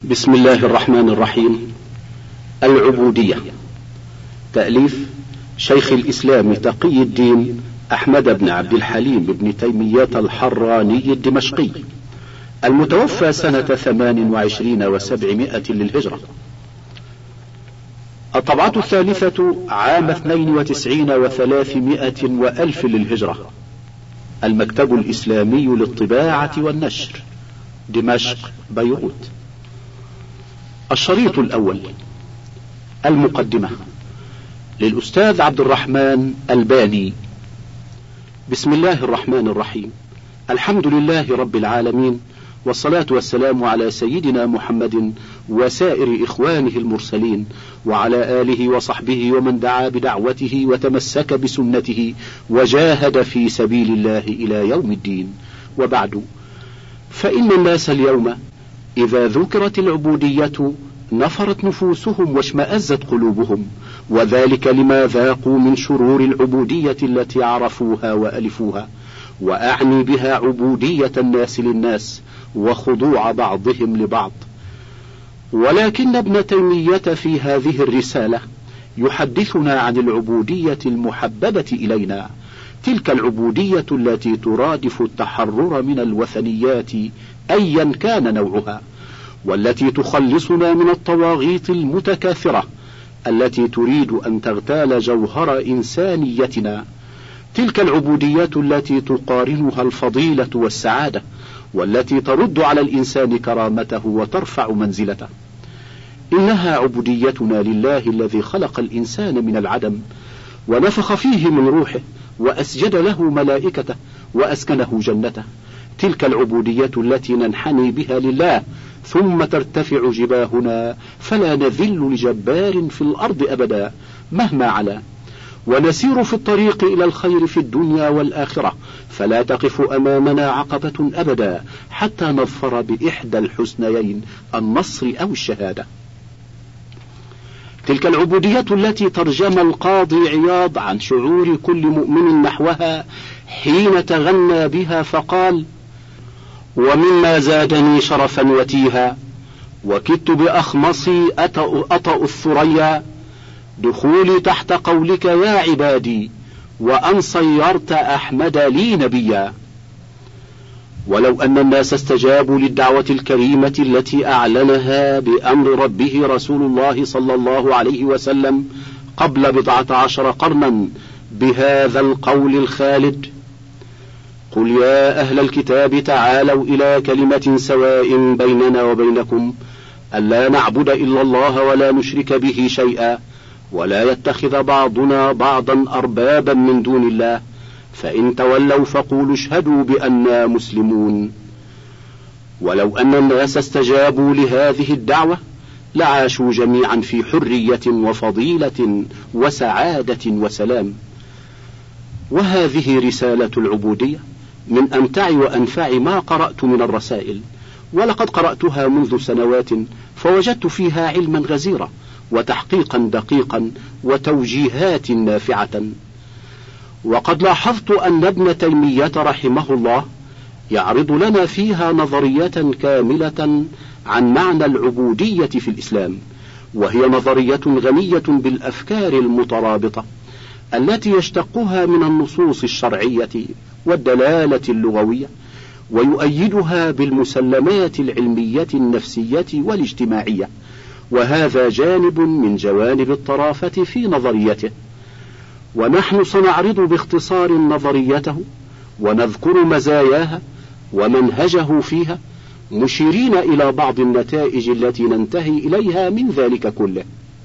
بسم الله الرحمن الرحيم. العبودية، تأليف شيخ الإسلام تقي الدين أحمد بن عبد الحليم بن تيمية الحراني الدمشقي، المتوفى سنة 28 و700 للهجرة. الطبعة الثالثة عام 92 و300 وألف للهجرة. المكتب الإسلامي للطباعة والنشر، دمشق، بيروت. الشريط الأول. المقدمة للأستاذ عبد الرحمن الباني. بسم الله الرحمن الرحيم. الحمد لله رب العالمين، والصلاة والسلام على سيدنا محمد وسائر إخوانه المرسلين، وعلى آله وصحبه ومن دعا بدعوته وتمسك بسنته وجاهد في سبيل الله إلى يوم الدين. وبعد، فإن الناس اليوم إذا ذكرت العبودية نفرت نفوسهم واشمأزت قلوبهم، وذلك لما ذاقوا من شرور العبودية التي عرفوها وألفوها، وأعني بها عبودية الناس للناس وخضوع بعضهم لبعض. ولكن ابن تيمية في هذه الرسالة يحدثنا عن العبودية المحببة إلينا، تلك العبودية التي ترادف التحرر من الوثنيات أيا كان نوعها، والتي تخلصنا من الطواغيت المتكاثرة التي تريد أن تغتال جوهر إنسانيتنا، تلك العبودية التي تقارنها الفضيلة والسعادة، والتي ترد على الإنسان كرامته وترفع منزلته. إنها عبوديتنا لله الذي خلق الإنسان من العدم ونفخ فيه من روحه وأسجد له ملائكته وأسكنه جنته، تلك العبودية التي ننحني بها لله، ثم ترتفع جباهنا فلا نذل لجبار في الأرض أبدا مهما علا، ونسير في الطريق إلى الخير في الدنيا والآخرة، فلا تقف أمامنا عقبة أبدا حتى نظفر بإحدى الحسنيين، النصر أو الشهادة. تلك العبودية التي ترجم القاضي عياض عن شعور كل مؤمن نحوها حين تغنى بها فقال: ومما زادني شرفا وتيها وكدت بأخمصي أطأ الثريا دخولي تحت قولك يا عبادي وأن صيرت أحمد لي نبيا. ولو أن الناس استجابوا للدعوة الكريمة التي أعلنها بأمر ربه رسول الله صلى الله عليه وسلم قبل 14 قرنا بهذا القول الخالد: قل يا أهل الكتاب تعالوا إلى كلمة سواء بيننا وبينكم ألا نعبد إلا الله ولا نشرك به شيئا ولا يتخذ بعضنا بعضا أربابا من دون الله، فإن تولوا فقولوا اشهدوا بأننا مسلمون. ولو أن الناس استجابوا لهذه الدعوة لعاشوا جميعا في حرية وفضيلة وسعادة وسلام. وهذه رسالة العبودية من أمتع وأنفع ما قرأت من الرسائل، ولقد قرأتها منذ سنوات فوجدت فيها علما غزيرا وتحقيقا دقيقا وتوجيهات نافعة. وقد لاحظت أن ابن تيمية رحمه الله يعرض لنا فيها نظرية كاملة عن معنى العبودية في الإسلام، وهي نظرية غنية بالأفكار المترابطة التي يشتقها من النصوص الشرعية والدلالة اللغوية، ويؤيدها بالمسلمات العلمية النفسية والاجتماعية، وهذا جانب من جوانب الطرافة في نظريته. ونحن سنعرض باختصار نظريته ونذكر مزاياها ومنهجه فيها، مشيرين إلى بعض النتائج التي ننتهي إليها من ذلك كله.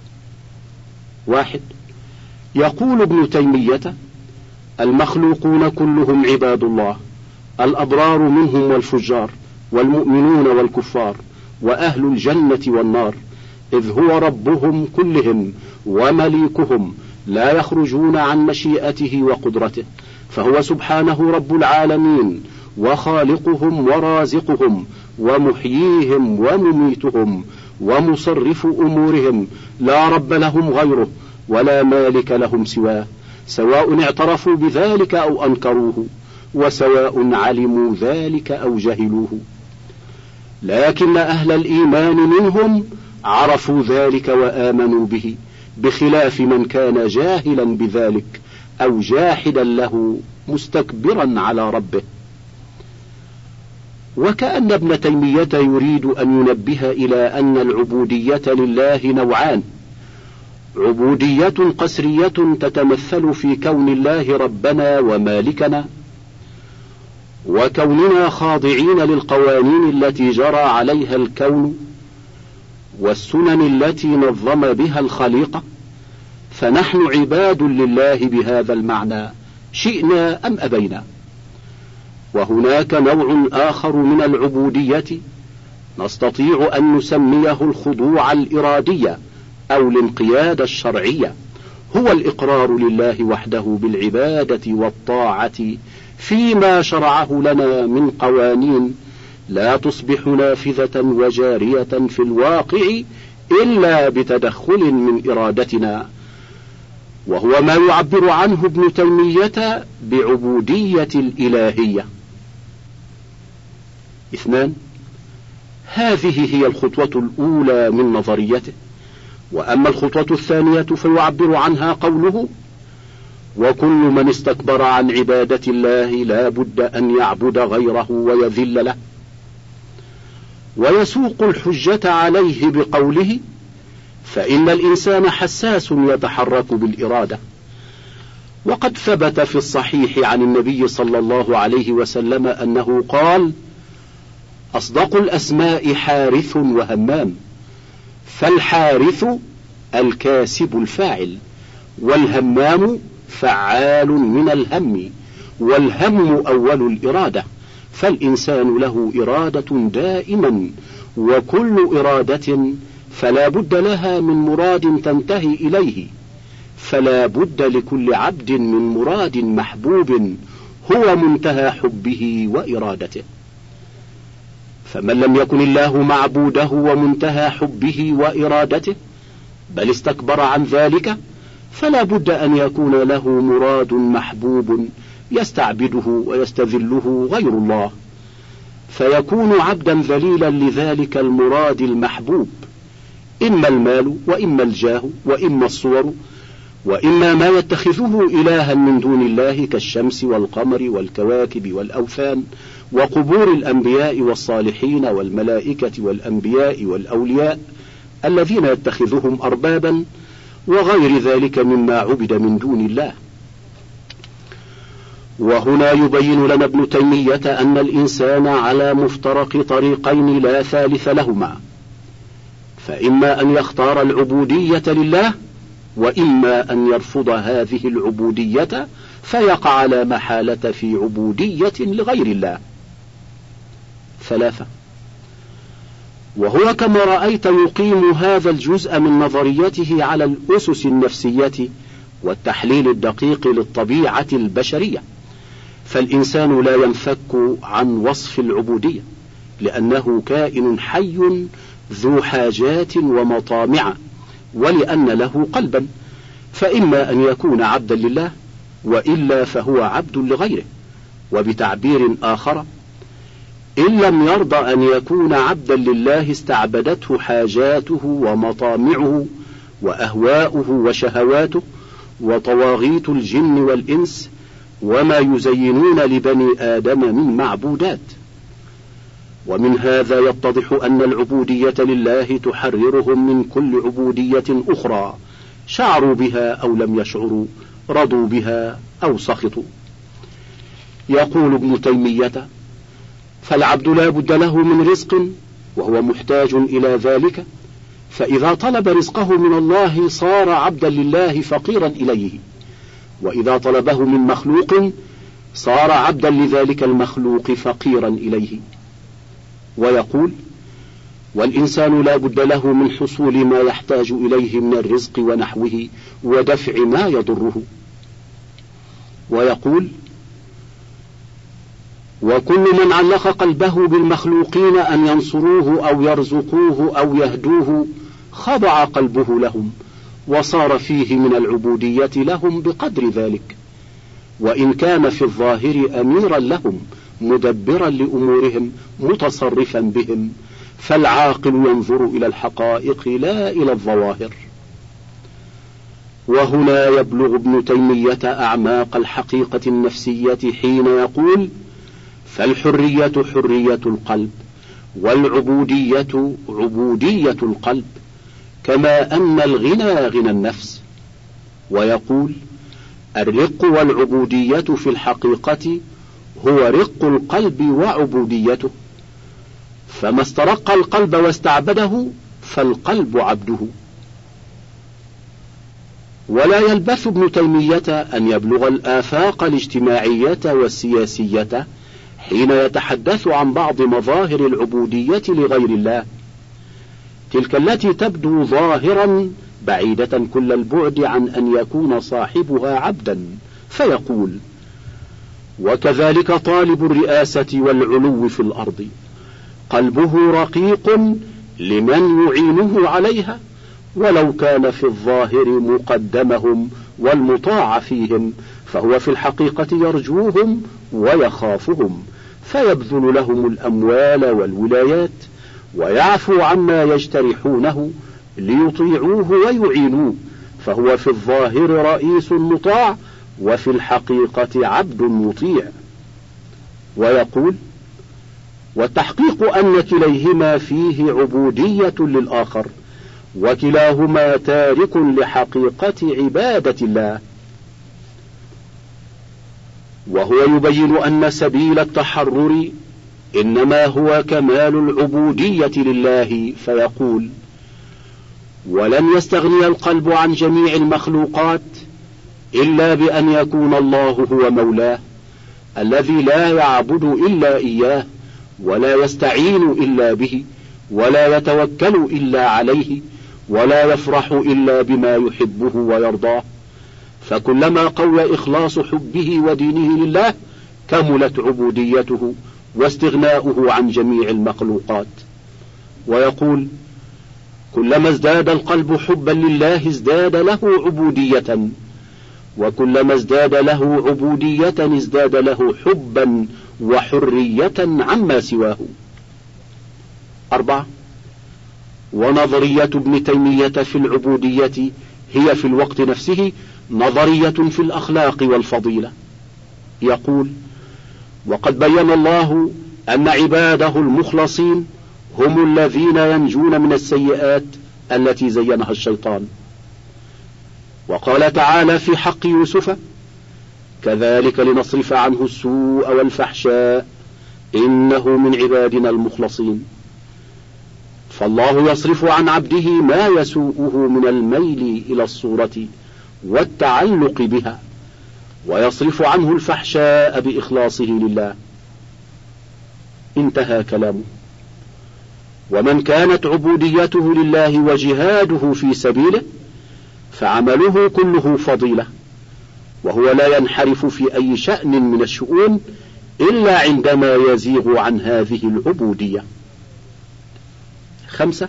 1. يقول ابن تيمية: المخلوقون كلهم عباد الله، الأبرار منهم والفجار، والمؤمنون والكفار، وأهل الجنة والنار، إذ هو ربهم كلهم ومليكهم، لا يخرجون عن مشيئته وقدرته، فهو سبحانه رب العالمين وخالقهم ورازقهم ومحييهم ومميتهم ومصرف أمورهم، لا رب لهم غيره ولا مالك لهم سواه، سواء اعترفوا بذلك أو أنكروه، وسواء علموا ذلك أو جهلوه. لكن أهل الإيمان منهم عرفوا ذلك وآمنوا به، بخلاف من كان جاهلا بذلك أو جاحدا له مستكبرا على ربه. وكأن ابن تيمية يريد أن ينبه إلى أن العبودية لله نوعان: عبودية قسرية تتمثل في كون الله ربنا ومالكنا، وكوننا خاضعين للقوانين التي جرى عليها الكون والسنن التي نظم بها الخليقة، فنحن عباد لله بهذا المعنى شئنا أم أبينا. وهناك نوع آخر من العبودية نستطيع أن نسميه الخضوع الإرادي أو الانقياد الشرعي، هو الإقرار لله وحده بالعبادة والطاعة فيما شرعه لنا من قوانين لا تصبح نافذة وجارية في الواقع إلا بتدخل من إرادتنا، وهو ما يعبر عنه ابن تيمية بعبودية الإلهية. 2. هذه هي الخطوة الأولى من نظريته. وأما الخطوة الثانية فيعبر عنها قوله: وكل من استكبر عن عبادة الله لا بد أن يعبد غيره ويذل له. ويسوق الحجة عليه بقوله: فإن الإنسان حساس يتحرك بالإرادة. وقد ثبت في الصحيح عن النبي صلى الله عليه وسلم أنه قال: أصدق الأسماء حارث وهمام، فالحارث الكاسب الفاعل، والهمام فعال من الهم، والهم أول الإرادة، فالإنسان له إرادة دائما، وكل إرادة فلا بد لها من مراد تنتهي إليه، فلا بد لكل عبد من مراد محبوب هو منتهى حبه وإرادته. فمن لم يكن الله معبوده ومنتهى حبه وإرادته بل استكبر عن ذلك، فلا بد أن يكون له مراد محبوب يستعبده ويستذله غير الله، فيكون عبدا ذليلا لذلك المراد المحبوب، إما المال وإما الجاه وإما الصور وإما ما يتخذه إلها من دون الله كالشمس والقمر والكواكب والأوثان وقبور الأنبياء والصالحين والملائكة والأنبياء والأولياء الذين يتخذهم أربابا وغير ذلك مما عبد من دون الله. وهنا يبين لنا ابن تيمية أن الإنسان على مفترق طريقين لا ثالث لهما، فإما أن يختار العبودية لله، وإما أن يرفض هذه العبودية فيقع لا محالة في عبودية لغير الله. 3. وهو كما رأيت يقيم هذا الجزء من نظريته على الأسس النفسية والتحليل الدقيق للطبيعة البشرية، فالإنسان لا ينفك عن وصف العبودية، لأنه كائن حي ذو حاجات ومطامع، ولأن له قلبا، فإما أن يكون عبدا لله وإلا فهو عبد لغيره. وبتعبير آخر: إن لم يرضى أن يكون عبدا لله استعبدته حاجاته ومطامعه وأهواؤه وشهواته وطواغيت الجن والإنس وما يزينون لبني آدم من معبودات. ومن هذا يتضح أن العبودية لله تحررهم من كل عبودية أخرى شعروا بها أو لم يشعروا، رضوا بها أو سخطوا. يقول ابن تيمية: فالعبد لا بد له من رزق وهو محتاج إلى ذلك، فإذا طلب رزقه من الله صار عبدا لله فقيرا إليه، وإذا طلبه من مخلوق صار عبدا لذلك المخلوق فقيرا إليه. ويقول: والإنسان لا بد له من حصول ما يحتاج إليه من الرزق ونحوه ودفع ما يضره. ويقول: وكل من علق قلبه بالمخلوقين أن ينصروه أو يرزقوه أو يهدوه خضع قلبه لهم، وصار فيه من العبودية لهم بقدر ذلك، وإن كان في الظاهر أميرا لهم مدبرا لأمورهم متصرفا بهم، فالعاقل ينظر إلى الحقائق لا إلى الظواهر. وهنا يبلغ ابن تيمية أعماق الحقيقة النفسية حين يقول: فالحرية حرية القلب، والعبودية عبودية القلب، كما أن الغنى غنى النفس. ويقول: الرق والعبودية في الحقيقة هو رق القلب وعبوديته، فما استرق القلب واستعبده فالقلب عبده. ولا يلبث ابن تيمية أن يبلغ الآفاق الاجتماعية والسياسية حين يتحدث عن بعض مظاهر العبودية لغير الله، تلك التي تبدو ظاهرا بعيدة كل البعد عن أن يكون صاحبها عبدا، فيقول: وكذلك طالب الرئاسة والعلو في الأرض قلبه رقيق لمن يعينه عليها، ولو كان في الظاهر مقدمهم والمطاع فيهم، فهو في الحقيقة يرجوهم ويخافهم، فيبذل لهم الأموال والولايات، ويعفو عما يجترحونه ليطيعوه ويعينوه، فهو في الظاهر رئيس مطاع، وفي الحقيقة عبد مطيع. ويقول: والتحقيق أن كليهما فيه عبودية للآخر، وكلاهما تارك لحقيقة عبادة الله. وهو يبين أن سبيل التحرر إنما هو كمال العبودية لله، فيقول: ولن يستغني القلب عن جميع المخلوقات إلا بأن يكون الله هو مولاه، الذي لا يعبد إلا إياه، ولا يستعين إلا به، ولا يتوكل إلا عليه، ولا يفرح إلا بما يحبه ويرضاه. فكلما قوى إخلاص حبه ودينه لله كملت عبوديته واستغناؤه عن جميع المخلوقات. ويقول: كلما ازداد القلب حبا لله ازداد له عبودية، وكلما ازداد له عبودية ازداد له حبا وحرية عما سواه. 4. ونظرية ابن تيمية في العبودية هي في الوقت نفسه نظرية في الأخلاق والفضيلة. يقول: وقد بين الله أن عباده المخلصين هم الذين ينجون من السيئات التي زينها الشيطان. وقال تعالى في حق يوسف: كذلك لنصرف عنه السوء والفحشاء إنه من عبادنا المخلصين. فالله يصرف عن عبده ما يسوءه من الميل إلى الصورة والتعلق بها، ويصرف عنه الفحشاء بإخلاصه لله. انتهى كلامه. ومن كانت عبوديته لله وجهاده في سبيله فعمله كله فضيلة، وهو لا ينحرف في أي شأن من الشؤون إلا عندما يزيغ عن هذه العبودية. 5.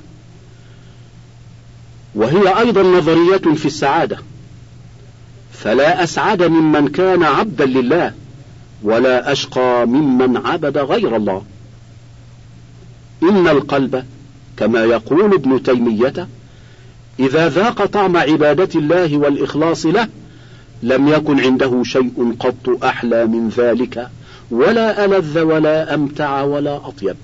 وهي أيضا نظرية في السعادة، فلا أسعد ممن كان عبدا لله، ولا أشقى ممن عبد غير الله. إن القلب كما يقول ابن تيمية إذا ذاق طعم عبادة الله والإخلاص له لم يكن عنده شيء قط أحلى من ذلك، ولا ألذ ولا أمتع ولا أطيب.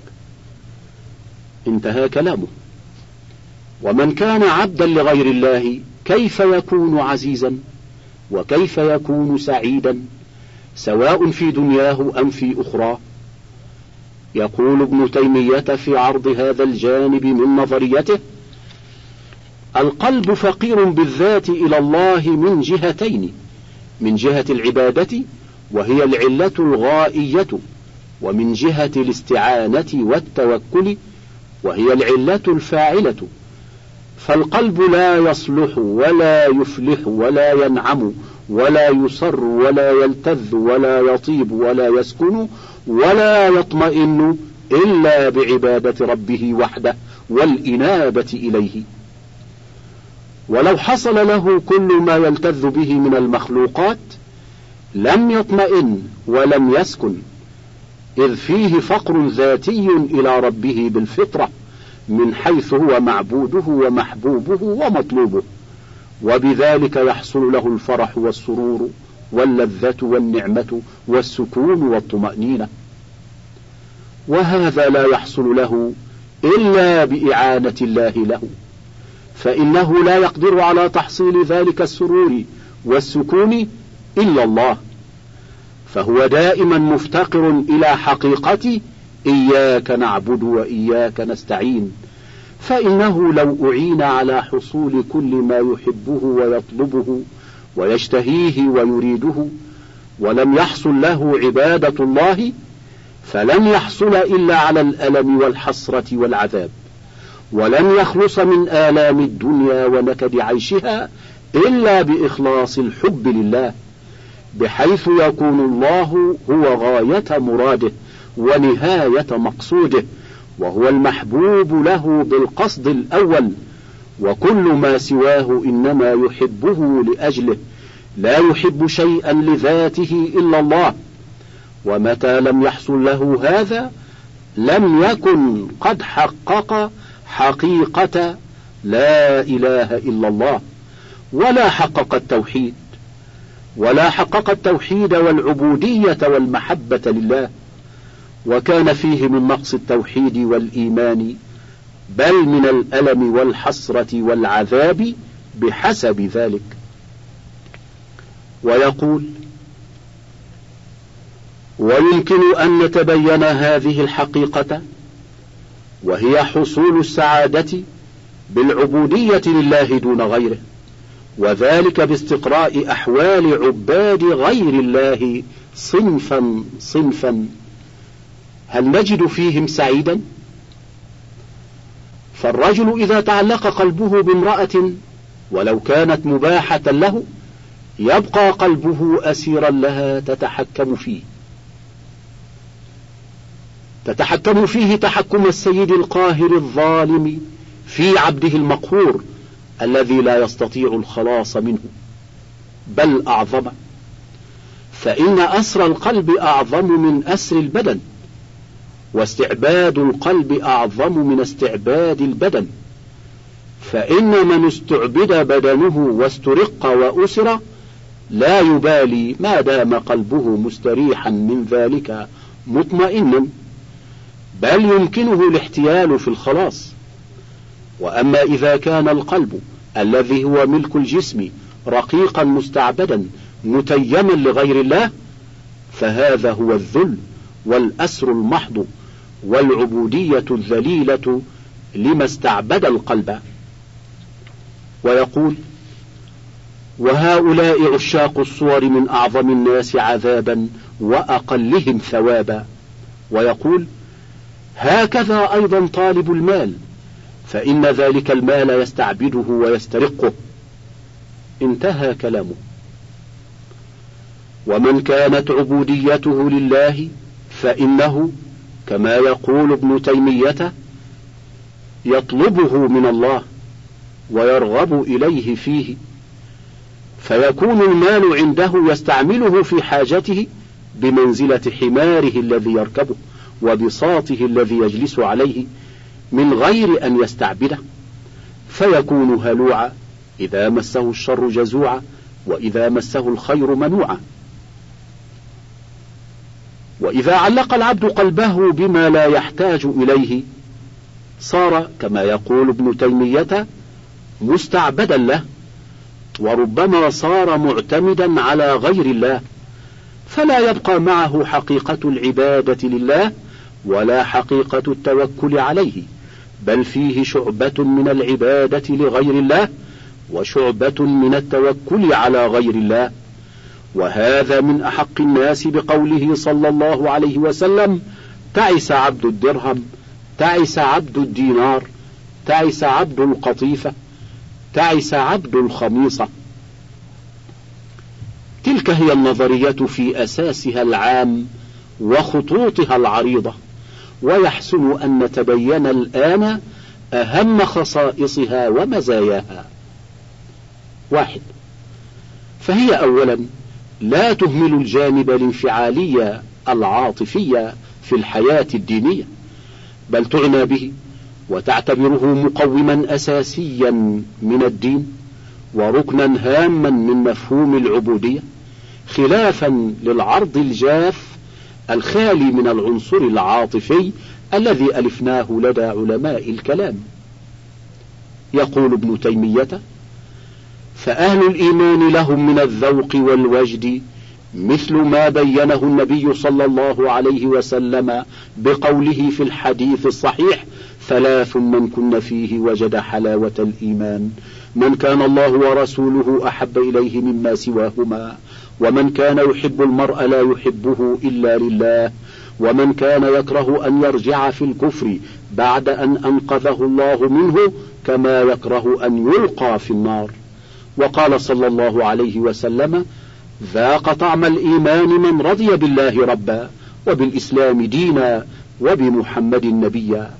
انتهى كلامه. ومن كان عبدا لغير الله كيف يكون عزيزا وكيف يكون سعيدا، سواء في دنياه أم في أخراه؟ يقول ابن تيمية في عرض هذا الجانب من نظريته: القلب فقير بالذات إلى الله من جهتين: من جهة العبادة وهي العلة الغائية، ومن جهة الاستعانة والتوكل وهي العلة الفاعلة. فالقلب لا يصلح ولا يفلح ولا ينعم ولا يصر ولا يلتذ ولا يطيب ولا يسكن ولا يطمئن إلا بعبادة ربه وحده والإنابة إليه. ولو حصل له كل ما يلتذ به من المخلوقات لم يطمئن ولم يسكن، إذ فيه فقر ذاتي إلى ربه بالفطرة، من حيث هو معبوده ومحبوبه ومطلوبه، وبذلك يحصل له الفرح والسرور واللذة والنعمة والسكون والطمأنينة. وهذا لا يحصل له إلا بإعانة الله له، فإنه لا يقدر على تحصيل ذلك السرور والسكون إلا الله، فهو دائما مفتقر إلى حقيقة إياك نعبد وإياك نستعين، فإنه لو أعين على حصول كل ما يحبه ويطلبه ويشتهيه ويريده ولم يحصل له عبادة الله فلن يحصل إلا على الألم والحسرة والعذاب، ولن يخلص من آلام الدنيا ونكد عيشها إلا بإخلاص الحب لله، بحيث يكون الله هو غاية مراده ونهاية مقصوده، وهو المحبوب له بالقصد الأول، وكل ما سواه إنما يحبه لأجله، لا يحب شيئا لذاته إلا الله. ومتى لم يحصل له هذا لم يكن قد حقق حقيقة لا إله إلا الله، ولا حقق التوحيد والعبودية والمحبة لله، وكان فيه من نقص التوحيد والإيمان بل من الألم والحسرة والعذاب بحسب ذلك. ويقول: ويمكن أن نتبين هذه الحقيقة وهي حصول السعادة بالعبودية لله دون غيره، وذلك باستقراء أحوال عباد غير الله صنفا صنفا، هل نجد فيهم سعيدا؟ فالرجل إذا تعلق قلبه بامرأة ولو كانت مباحة له يبقى قلبه أسيرا لها تتحكم فيه تحكم السيد القاهر الظالم في عبده المقهور الذي لا يستطيع الخلاص منه، بل أعظم، فإن أسر القلب أعظم من أسر البدن، واستعباد القلب أعظم من استعباد البدن، فإن من استعبد بدنه واسترق وأسر لا يبالي ما دام قلبه مستريحا من ذلك مطمئنا، بل يمكنه الاحتيال في الخلاص. وأما إذا كان القلب الذي هو ملك الجسم رقيقا مستعبدا متيما لغير الله فهذا هو الذل والأسر المحض والعبودية الذليلة لما استعبد القلب. ويقول: وهؤلاء عشاق الصور من أعظم الناس عذابا وأقلهم ثوابا. ويقول: هكذا أيضا طالب المال، فإن ذلك المال يستعبده ويسترقه. انتهى كلامه. ومن كانت عبوديته لله فإنه كما يقول ابن تيمية يطلبه من الله ويرغب إليه فيه، فيكون المال عنده يستعمله في حاجته بمنزلة حماره الذي يركبه وبساطه الذي يجلس عليه من غير أن يستعبده، فيكون هلوعا إذا مسه الشر جزوعا وإذا مسه الخير منوعا. وإذا علق العبد قلبه بما لا يحتاج إليه صار كما يقول ابن تيمية مستعبدا له، وربما صار معتمدا على غير الله، فلا يبقى معه حقيقة العبادة لله ولا حقيقة التوكل عليه، بل فيه شعبة من العبادة لغير الله وشعبة من التوكل على غير الله. وهذا من أحق الناس بقوله صلى الله عليه وسلم: تعس عبد الدرهم، تعس عبد الدينار، تعس عبد القطيفة، تعس عبد الخميصة. تلك هي النظرية في أساسها العام وخطوطها العريضة، ويحسن أن نتبين الآن أهم خصائصها ومزاياها. 1. فهي أولا لا تهمل الجانب الانفعالي العاطفي في الحياة الدينية، بل تعنى به وتعتبره مقوما أساسيا من الدين وركنا هاما من مفهوم العبودية، خلافا للعرض الجاف الخالي من العنصر العاطفي الذي ألفناه لدى علماء الكلام. يقول ابن تيمية: فأهل الإيمان لهم من الذوق والوجد مثل ما بينه النبي صلى الله عليه وسلم بقوله في الحديث الصحيح: 3 من كن فيه وجد حلاوة الإيمان: من كان الله ورسوله أحب إليه مما سواهما، ومن كان يحب المرء لا يحبه إلا لله، ومن كان يكره أن يرجع في الكفر بعد أن أنقذه الله منه كما يكره أن يلقى في النار. وقال صلى الله عليه وسلم: ذاق طعم الإيمان من رضي بالله ربا وبالإسلام دينا وبمحمد نبيا.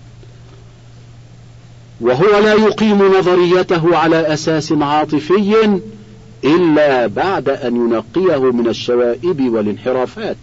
وهو لا يقيم نظريته على أساس عاطفي إلا بعد أن ينقيه من الشوائب والانحرافات.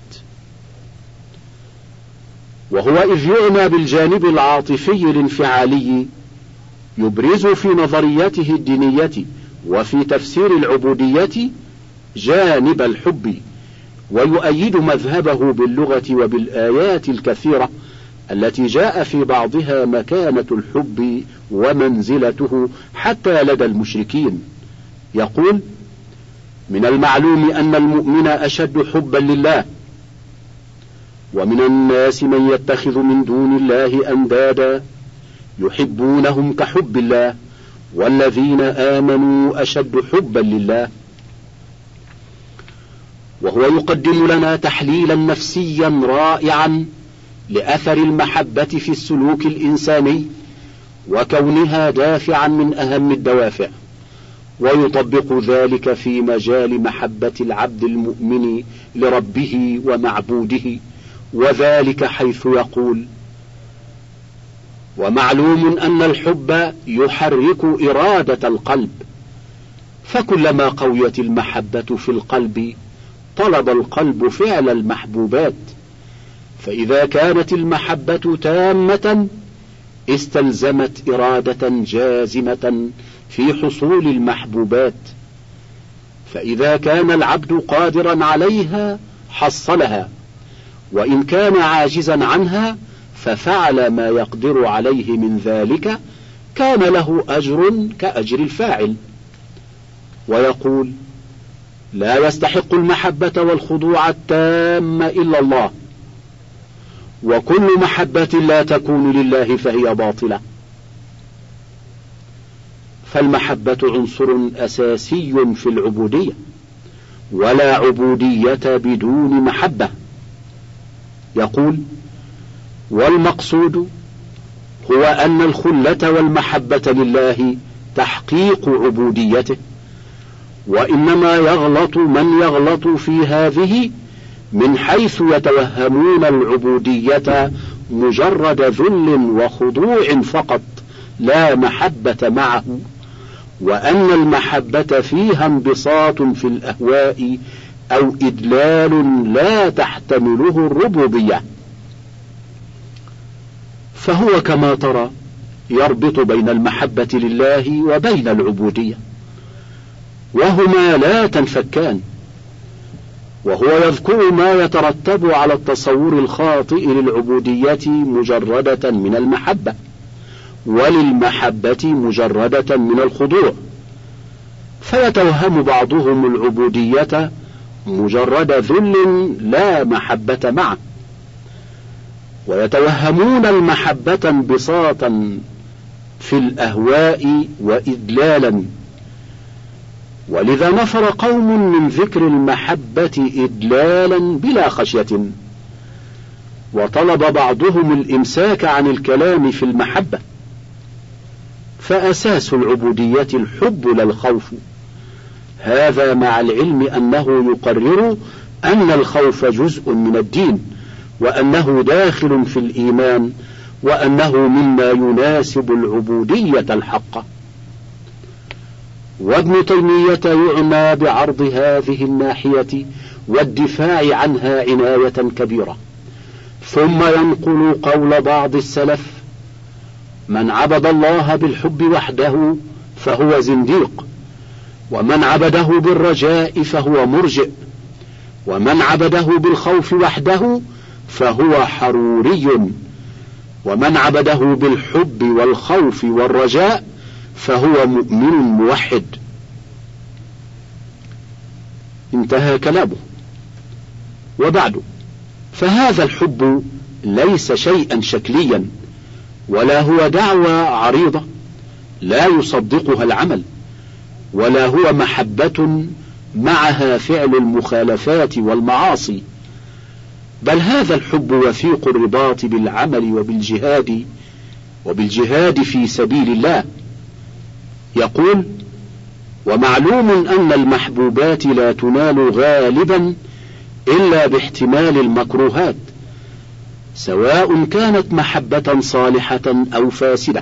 وهو إذ يعنى بالجانب العاطفي الانفعالي يبرز في نظريته الدينية وفي تفسير العبودية جانب الحب، ويؤيد مذهبه باللغة وبالآيات الكثيرة التي جاء في بعضها مكانة الحب ومنزلته حتى لدى المشركين. يقول: من المعلوم أن المؤمن أشد حبا لله، ومن الناس من يتخذ من دون الله أندادا يحبونهم كحب الله والذين آمنوا أشد حبا لله. وهو يقدم لنا تحليلا نفسيا رائعا لأثر المحبة في السلوك الإنساني وكونها دافعا من أهم الدوافع، ويطبق ذلك في مجال محبة العبد المؤمن لربه ومعبوده، وذلك حيث يقول: ومعلوم أن الحب يحرك إرادة القلب، فكلما قويت المحبة في القلب طلب القلب فعل المحبوبات، فإذا كانت المحبة تامة استلزمت إرادة جازمة في حصول المحبوبات، فإذا كان العبد قادرا عليها حصلها، وإن كان عاجزا عنها ففعل ما يقدر عليه من ذلك كان له أجر كأجر الفاعل. ويقول: لا يستحق المحبة والخضوع التام إلا الله، وكل محبة لا تكون لله فهي باطلة. فالمحبة عنصر أساسي في العبودية، ولا عبودية بدون محبة. يقول: والمقصود هو أن الخلة والمحبة لله تحقيق عبوديته، وإنما يغلط من يغلط في هذه من حيث يتوهمون العبودية مجرد ذل وخضوع فقط لا محبة معه، وأن المحبة فيها انبساط في الأهواء أو إدلال لا تحتمله الربوبية. فهو كما ترى يربط بين المحبة لله وبين العبودية، وهما لا تنفكان. وهو يذكر ما يترتب على التصور الخاطئ للعبودية مجردة من المحبة، وللمحبة مجردة من الخضوع، فيتوهم بعضهم العبودية مجرد ذل لا محبة معه، ويتوهمون المحبة انبساطا في الأهواء وإدلالا. ولذا نفر قوم من ذكر المحبة إدلالا بلا خشية، وطلب بعضهم الإمساك عن الكلام في المحبة، فأساس العبودية الحب لا الخوف، هذا مع العلم أنه يقرر أن الخوف جزء من الدين، وأنه داخل في الإيمان، وأنه مما يناسب العبودية الحقة. وابن تيمية يعنى بعرض هذه الناحية والدفاع عنها عناية كبيرة، ثم ينقل قول بعض السلف: من عبد الله بالحب وحده فهو زنديق، ومن عبده بالرجاء فهو مرجئ، ومن عبده بالخوف وحده فهو حروري، ومن عبده بالحب والخوف والرجاء فهو مؤمن موحد. انتهى كلامه. وبعد، فهذا الحب ليس شيئا شكليا، ولا هو دعوى عريضة لا يصدقها العمل، ولا هو محبة معها فعل المخالفات والمعاصي، بل هذا الحب وثيق الرباط بالعمل وبالجهاد في سبيل الله. يقول: ومعلوم أن المحبوبات لا تنال غالبا إلا باحتمال المكروهات، سواء كانت محبة صالحة أو فاسدة.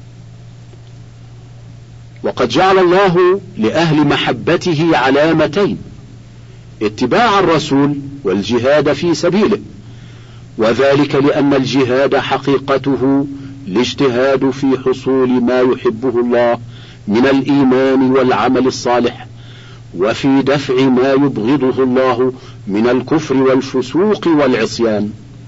وقد جعل الله لأهل محبته علامتين: اتباع الرسول والجهاد في سبيله، وذلك لأن الجهاد حقيقته الاجتهاد في حصول ما يحبه الله من الإيمان والعمل الصالح، وفي دفع ما يبغضه الله من الكفر والفسوق والعصيان.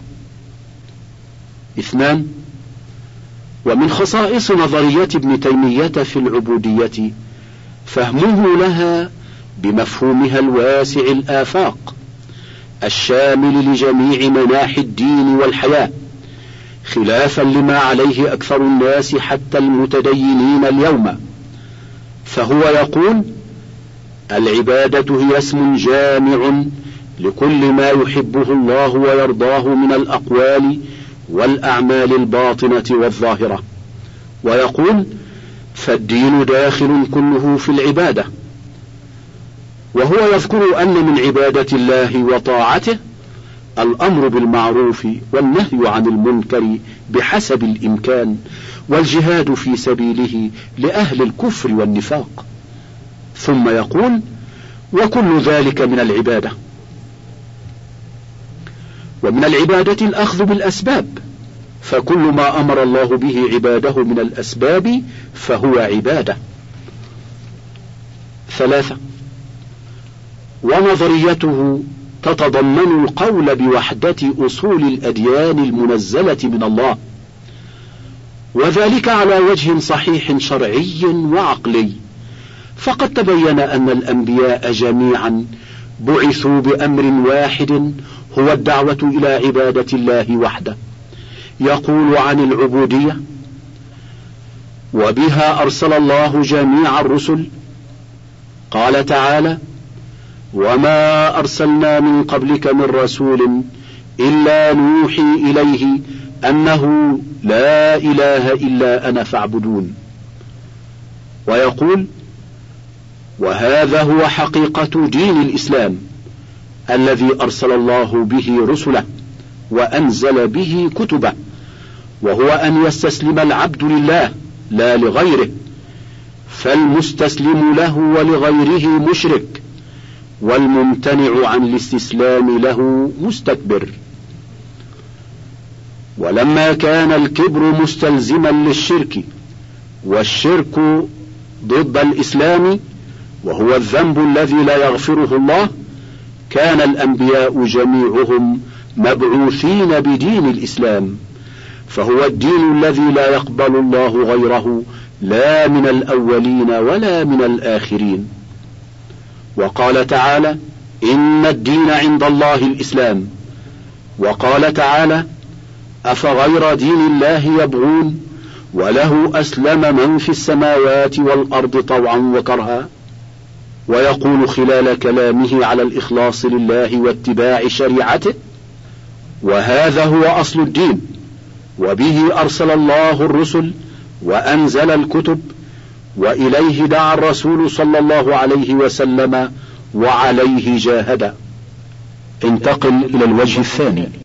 2. ومن خصائص نظرية ابن تيمية في العبودية فهمه لها بمفهومها الواسع الآفاق الشامل لجميع مناحي الدين والحياة، خلافا لما عليه أكثر الناس حتى المتدينين اليوم. فهو يقول: العبادة هي اسم جامع لكل ما يحبه الله ويرضاه من الأقوال والأعمال الباطنة والظاهرة. ويقول: فالدين داخل كله في العبادة. وهو يذكر أن من عبادة الله وطاعته الأمر بالمعروف والنهي عن المنكر بحسب الإمكان، والجهاد في سبيله لأهل الكفر والنفاق. ثم يقول: وكل ذلك من العبادة. ومن العبادة الأخذ بالأسباب، فكل ما أمر الله به عباده من الأسباب فهو عبادة. 3. ونظريته تتضمن القول بوحدة أصول الأديان المنزلة من الله، وذلك على وجه صحيح شرعي وعقلي. فقد تبين أن الأنبياء جميعا بعثوا بأمر واحد هو الدعوة إلى عبادة الله وحده. يقول عن العبودية: وبها أرسل الله جميع الرسل. قال تعالى: وما أرسلنا من قبلك من رسول إلا نوحي إليه أنه لا إله إلا أنا فاعبدون. ويقول: وهذا هو حقيقة دين الإسلام الذي أرسل الله به رسله وأنزل به كتبه، وهو أن يستسلم العبد لله لا لغيره، فالمستسلم له ولغيره مشرك، والممتنع عن الاستسلام له مستكبر. ولما كان الكبر مستلزما للشرك، والشرك ضد الإسلام وهو الذنب الذي لا يغفره الله، كان الأنبياء جميعهم مبعوثين بدين الإسلام، فهو الدين الذي لا يقبل الله غيره، لا من الأولين ولا من الآخرين. وقال تعالى: إن الدين عند الله الإسلام. وقال تعالى: أفغير دين الله يبغون وله أسلم من في السماوات والأرض طوعا وكرها. ويقول خلال كلامه على الإخلاص لله واتباع شريعته: وهذا هو أصل الدين، وبه أرسل الله الرسل وأنزل الكتب، وإليه دعا الرسول صلى الله عليه وسلم وعليه جاهد. انتقل إلى الوجه الثاني.